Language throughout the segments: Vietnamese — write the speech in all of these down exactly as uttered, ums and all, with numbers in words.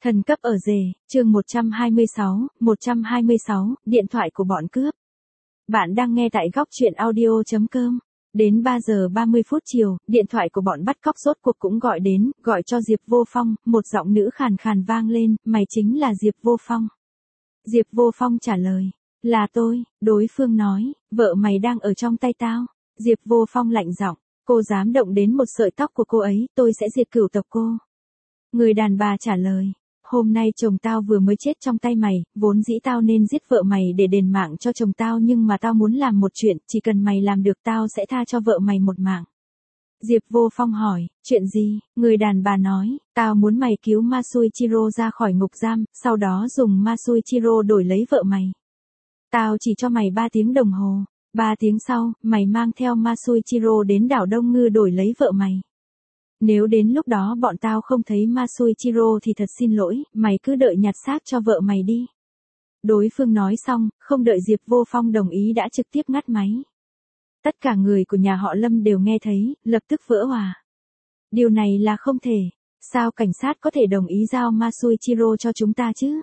Thần cấp ở rể, chương một trăm hai mươi sáu, một trăm hai mươi sáu, điện thoại của bọn cướp. Bạn đang nghe tại góc truyện audio chấm com. Đến ba giờ ba mươi phút chiều, điện thoại của bọn bắt cóc rốt cuộc cũng gọi đến, gọi cho Diệp Vô Phong, một giọng nữ khàn khàn vang lên, mày chính là Diệp Vô Phong. Diệp Vô Phong trả lời, là tôi, đối phương nói, vợ mày đang ở trong tay tao. Diệp Vô Phong lạnh giọng, cô dám động đến một sợi tóc của cô ấy, tôi sẽ diệt cửu tộc cô. Người đàn bà trả lời, hôm nay chồng tao vừa mới chết trong tay mày, vốn dĩ tao nên giết vợ mày để đền mạng cho chồng tao nhưng mà tao muốn làm một chuyện, chỉ cần mày làm được tao sẽ tha cho vợ mày một mạng. Diệp Vô Phong hỏi, chuyện gì? Người đàn bà nói, tao muốn mày cứu Masuichiro ra khỏi ngục giam, sau đó dùng Masuichiro đổi lấy vợ mày. Tao chỉ cho mày ba tiếng đồng hồ, ba tiếng sau, mày mang theo Masuichiro đến đảo Đông Ngư đổi lấy vợ mày. Nếu đến lúc đó bọn tao không thấy Masuichiro thì thật xin lỗi, mày cứ đợi nhặt xác cho vợ mày đi. Đối phương nói xong, không đợi Diệp Vô Phong đồng ý đã trực tiếp ngắt máy. Tất cả người của nhà họ Lâm đều nghe thấy, lập tức vỡ òa. Điều này là không thể. Sao cảnh sát có thể đồng ý giao Masuichiro cho chúng ta chứ?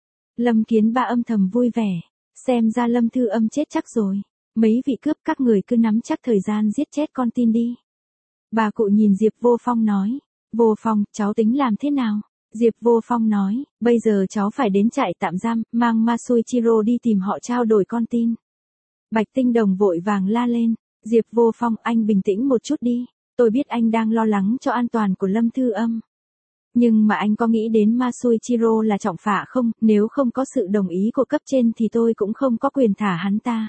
Lâm Kiến Ba âm thầm vui vẻ. Xem ra Lâm Thư Âm chết chắc rồi. Mấy vị cướp các người cứ nắm chắc thời gian giết chết con tin đi. Bà cụ nhìn Diệp Vô Phong nói, Vô Phong, cháu tính làm thế nào? Diệp Vô Phong nói, bây giờ cháu phải đến trại tạm giam, mang Masuichiro đi tìm họ trao đổi con tin. Bạch Tinh Đồng vội vàng la lên, Diệp Vô Phong, anh bình tĩnh một chút đi, tôi biết anh đang lo lắng cho an toàn của Lâm Thư Âm. Nhưng mà anh có nghĩ đến Masuichiro là trọng phạ không, nếu không có sự đồng ý của cấp trên thì tôi cũng không có quyền thả hắn ta.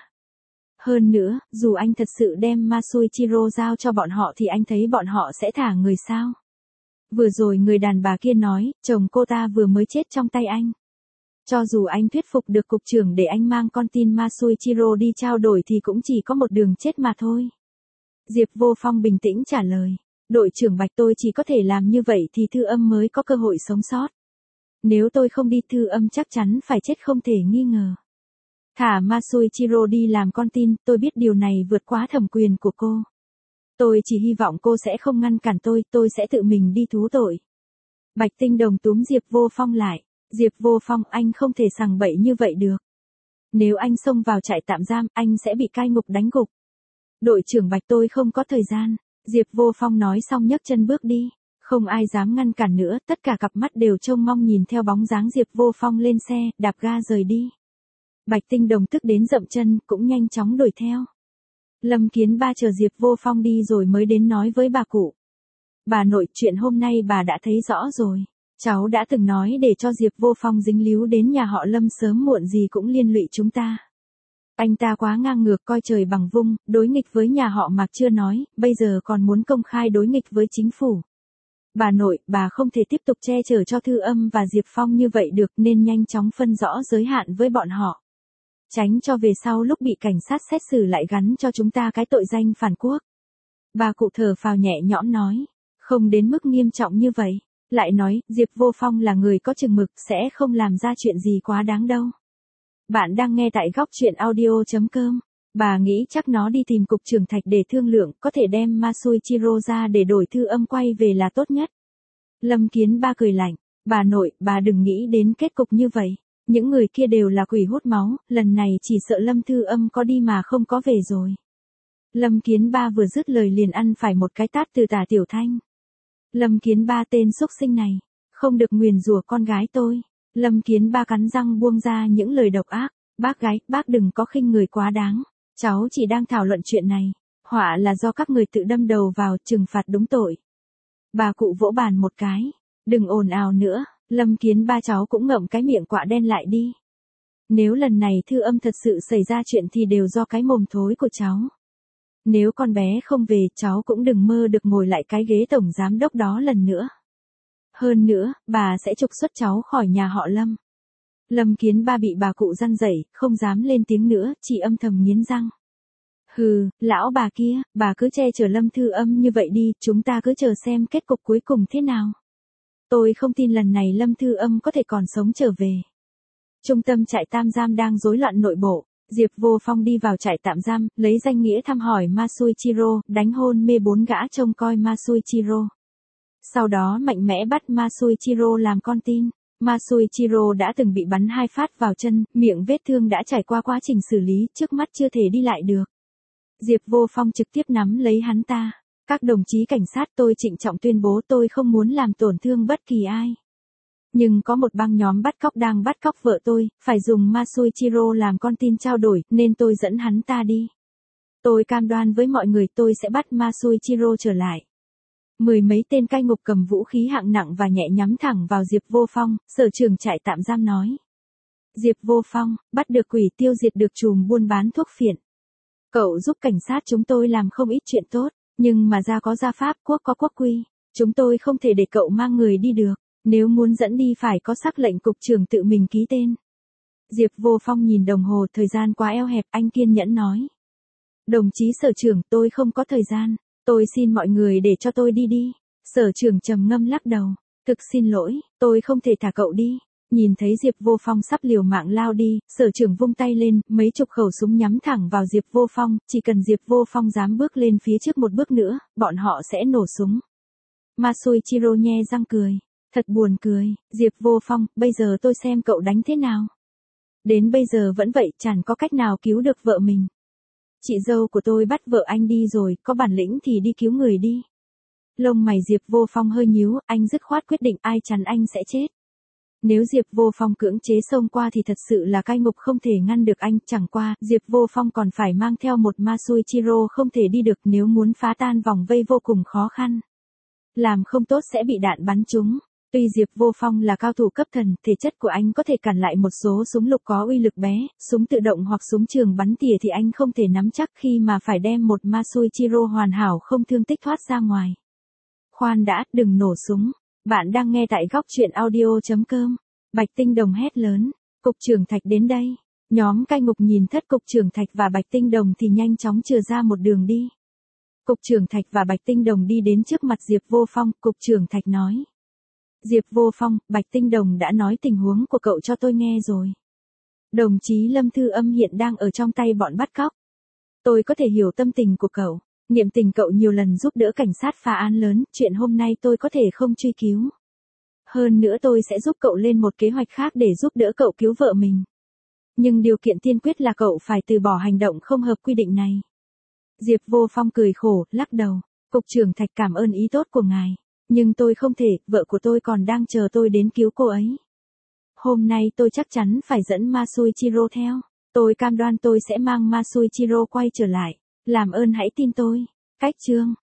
Hơn nữa, dù anh thật sự đem Masuichiro giao cho bọn họ thì anh thấy bọn họ sẽ thả người sao? Vừa rồi người đàn bà kia nói, chồng cô ta vừa mới chết trong tay anh. Cho dù anh thuyết phục được cục trưởng để anh mang con tin Masuichiro đi trao đổi thì cũng chỉ có một đường chết mà thôi. Diệp Vô Phong bình tĩnh trả lời, đội trưởng Bạch, tôi chỉ có thể làm như vậy thì Thư Âm mới có cơ hội sống sót. Nếu tôi không đi Thư Âm chắc chắn phải chết không thể nghi ngờ. Thả Masuichiro đi làm con tin, tôi biết điều này vượt quá thẩm quyền của cô. Tôi chỉ hy vọng cô sẽ không ngăn cản tôi, tôi sẽ tự mình đi thú tội. Bạch Tinh Đồng túm Diệp Vô Phong lại. Diệp Vô Phong, anh không thể sằng bậy như vậy được. Nếu anh xông vào trại tạm giam, anh sẽ bị cai ngục đánh gục. Đội trưởng Bạch, tôi không có thời gian. Diệp Vô Phong nói xong nhấc chân bước đi. Không ai dám ngăn cản nữa, tất cả cặp mắt đều trông mong nhìn theo bóng dáng Diệp Vô Phong lên xe, đạp ga rời đi. Bạch Tinh Đồng tức đến dậm chân, cũng nhanh chóng đuổi theo. Lâm Kiến Ba chờ Diệp Vô Phong đi rồi mới đến nói với bà cụ. Bà nội, chuyện hôm nay bà đã thấy rõ rồi. Cháu đã từng nói để cho Diệp Vô Phong dính líu đến nhà họ Lâm sớm muộn gì cũng liên lụy chúng ta. Anh ta quá ngang ngược coi trời bằng vung, đối nghịch với nhà họ Mạc chưa nói, bây giờ còn muốn công khai đối nghịch với chính phủ. Bà nội, bà không thể tiếp tục che chở cho Thư Âm và Diệp Phong như vậy được nên nhanh chóng phân rõ giới hạn với bọn họ. Tránh cho về sau lúc bị cảnh sát xét xử lại gắn cho chúng ta cái tội danh phản quốc. Bà cụ thở phào nhẹ nhõm nói, không đến mức nghiêm trọng như vậy. Lại nói, Diệp Vô Phong là người có chừng mực, sẽ không làm ra chuyện gì quá đáng đâu. Bạn đang nghe tại góc truyện audio chấm com. Bà nghĩ chắc nó đi tìm cục trưởng Thạch để thương lượng, có thể đem Masuichiro ra để đổi Thư Âm quay về là tốt nhất. Lâm Kiến Ba cười lạnh, bà nội, bà đừng nghĩ đến kết cục như vậy. Những người kia đều là quỷ hút máu, lần này chỉ sợ Lâm Thư Âm có đi mà không có về rồi. Lâm Kiến Ba vừa dứt lời liền ăn phải một cái tát từ Tả Tiểu Thanh. Lâm Kiến Ba, tên xúc sinh này, không được nguyền rủa con gái tôi. Lâm Kiến Ba cắn răng buông ra những lời độc ác, bác gái, bác đừng có khinh người quá đáng. Cháu chỉ đang thảo luận chuyện này, họa là do các người tự đâm đầu vào, trừng phạt đúng tội. Bà cụ vỗ bàn một cái, đừng ồn ào nữa. Lâm Kiến Ba, cháu cũng ngậm cái miệng quạ đen lại đi. Nếu lần này Thư Âm thật sự xảy ra chuyện thì đều do cái mồm thối của cháu. Nếu con bé không về, cháu cũng đừng mơ được ngồi lại cái ghế tổng giám đốc đó lần nữa. Hơn nữa, bà sẽ trục xuất cháu khỏi nhà họ Lâm. Lâm Kiến Ba bị bà cụ răn dậy, không dám lên tiếng nữa, chỉ âm thầm nghiến răng. Hừ, lão bà kia, bà cứ che chở Lâm Thư Âm như vậy đi, chúng ta cứ chờ xem kết cục cuối cùng thế nào. Tôi không tin lần này Lâm Thư Âm có thể còn sống trở về. Trung tâm trại tạm giam đang rối loạn nội bộ. Diệp Vô Phong đi vào trại tạm giam, lấy danh nghĩa thăm hỏi Masuichiro, đánh hôn mê bốn gã trông coi Masuichiro. Sau đó mạnh mẽ bắt Masuichiro làm con tin. Masuichiro đã từng bị bắn hai phát vào chân, miệng vết thương đã trải qua quá trình xử lý, trước mắt chưa thể đi lại được. Diệp Vô Phong trực tiếp nắm lấy hắn ta. Các đồng chí cảnh sát, tôi trịnh trọng tuyên bố tôi không muốn làm tổn thương bất kỳ ai. Nhưng có một băng nhóm bắt cóc đang bắt cóc vợ tôi, phải dùng Masuichiro làm con tin trao đổi, nên tôi dẫn hắn ta đi. Tôi cam đoan với mọi người tôi sẽ bắt Masuichiro trở lại. Mười mấy tên cai ngục cầm vũ khí hạng nặng và nhẹ nhắm thẳng vào Diệp Vô Phong, sở trưởng trại tạm giam nói. Diệp Vô Phong, bắt được quỷ, tiêu diệt được trùm buôn bán thuốc phiện. Cậu giúp cảnh sát chúng tôi làm không ít chuyện tốt, nhưng mà gia có gia pháp, quốc có quốc quy. Chúng tôi không thể để cậu mang người đi được, nếu muốn dẫn đi phải có sắc lệnh cục trưởng tự mình ký tên. Diệp Vô Phong nhìn đồng hồ, thời gian quá eo hẹp, anh kiên nhẫn nói. Đồng chí sở trưởng, tôi không có thời gian, tôi xin mọi người để cho tôi đi đi. Sở trưởng trầm ngâm lắc đầu, thực xin lỗi, tôi không thể thả cậu đi. Nhìn thấy Diệp Vô Phong sắp liều mạng lao đi, sở trưởng vung tay lên, mấy chục khẩu súng nhắm thẳng vào Diệp Vô Phong, chỉ cần Diệp Vô Phong dám bước lên phía trước một bước nữa, bọn họ sẽ nổ súng. Masuichiro nhe răng cười, thật buồn cười, Diệp Vô Phong, bây giờ tôi xem cậu đánh thế nào. Đến bây giờ vẫn vậy, chẳng có cách nào cứu được vợ mình. Chị dâu của tôi bắt vợ anh đi rồi, có bản lĩnh thì đi cứu người đi. Lông mày Diệp Vô Phong hơi nhíu, anh dứt khoát quyết định ai chắn anh sẽ chết. Nếu Diệp Vô Phong cưỡng chế xông qua thì thật sự là cai ngục không thể ngăn được anh, chẳng qua, Diệp Vô Phong còn phải mang theo một Masuichiro không thể đi được, nếu muốn phá tan vòng vây vô cùng khó khăn. Làm không tốt sẽ bị đạn bắn trúng. Tuy Diệp Vô Phong là cao thủ cấp thần, thể chất của anh có thể cản lại một số súng lục có uy lực bé, súng tự động hoặc súng trường bắn tỉa thì anh không thể nắm chắc khi mà phải đem một Masuichiro hoàn hảo không thương tích thoát ra ngoài. Khoan đã, đừng nổ súng. Bạn đang nghe tại góc truyện audio chấm com. Bạch Tinh Đồng hét lớn, cục trưởng Thạch đến đây. Nhóm cai ngục nhìn thất cục trưởng Thạch và Bạch Tinh Đồng thì nhanh chóng chừa ra một đường đi. Cục trưởng Thạch và Bạch Tinh Đồng đi đến trước mặt Diệp Vô Phong, cục trưởng Thạch nói. Diệp Vô Phong, Bạch Tinh Đồng đã nói tình huống của cậu cho tôi nghe rồi. Đồng chí Lâm Thư Âm hiện đang ở trong tay bọn bắt cóc. Tôi có thể hiểu tâm tình của cậu. Niệm tình cậu nhiều lần giúp đỡ cảnh sát phá án lớn, chuyện hôm nay tôi có thể không truy cứu. Hơn nữa tôi sẽ giúp cậu lên một kế hoạch khác để giúp đỡ cậu cứu vợ mình. Nhưng điều kiện tiên quyết là cậu phải từ bỏ hành động không hợp quy định này. Diệp Vô Phong cười khổ, lắc đầu. Cục trưởng Thạch cảm ơn ý tốt của ngài. Nhưng tôi không thể, vợ của tôi còn đang chờ tôi đến cứu cô ấy. Hôm nay tôi chắc chắn phải dẫn Masuichiro theo. Tôi cam đoan tôi sẽ mang Masuichiro quay trở lại. Làm ơn hãy tin tôi. Cách chương